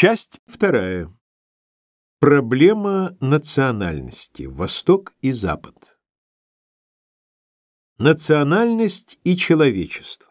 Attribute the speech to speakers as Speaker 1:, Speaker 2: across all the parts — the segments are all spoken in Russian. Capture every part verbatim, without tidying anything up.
Speaker 1: Часть вторая. Проблема национальности. Восток и Запад. Национальность и человечество.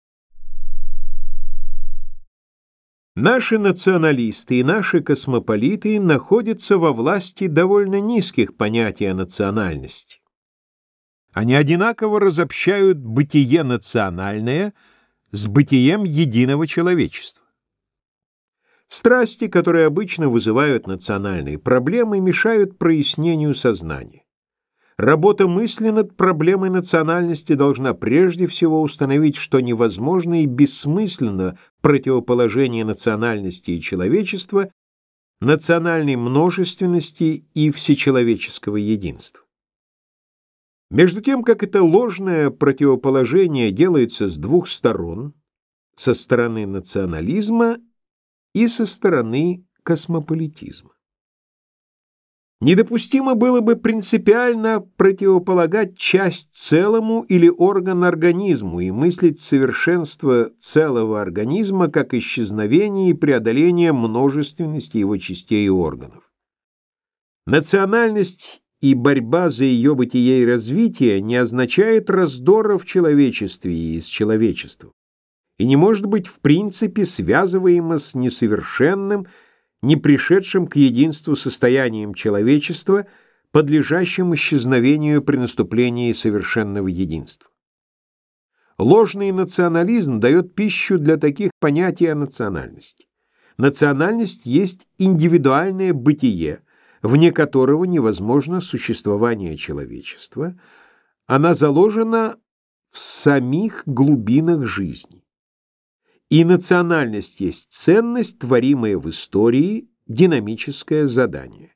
Speaker 1: Наши националисты и наши космополиты находятся во власти довольно низких понятий о национальности. Они одинаково разобщают бытие национальное с бытием единого человечества. Страсти, которые обычно вызывают национальные проблемы, мешают прояснению сознания. Работа мысли над проблемой национальности должна прежде всего установить, что невозможно и бессмысленно противоположение национальности и человечества, национальной множественности и всечеловеческого единства. Между тем, как это ложное противоположение делается с двух сторон, со стороны национализма и со стороны космополитизма. Недопустимо было бы принципиально противополагать часть целому или орган организму и мыслить совершенство целого организма как исчезновение и преодоление множественности его частей и органов. Национальность и борьба за ее бытие и развитие не означает раздора в человечестве и с человечеством, и не может быть в принципе связываемо с несовершенным, не пришедшим к единству состоянием человечества, подлежащим исчезновению при наступлении совершенного единства. Ложный национализм дает пищу для таких понятий о национальности. Национальность есть индивидуальное бытие, вне которого невозможно существование человечества, она заложена в самих глубинах жизни. И национальность есть ценность, творимая в истории, динамическое задание.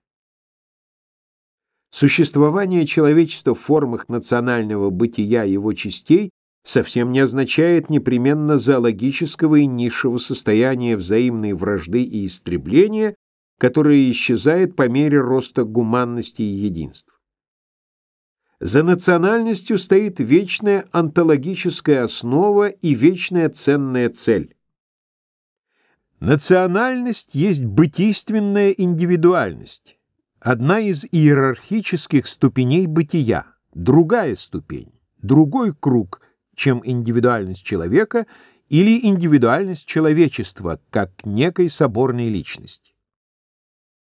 Speaker 1: Существование человечества в формах национального бытия его частей совсем не означает непременно зоологического и низшего состояния взаимной вражды и истребления, которое исчезает по мере роста гуманности и единства. За национальностью стоит вечная онтологическая основа и вечная ценная цель. Национальность есть бытийственная индивидуальность, одна из иерархических ступеней бытия, другая ступень, другой круг, чем индивидуальность человека или индивидуальность человечества как некой соборной личности.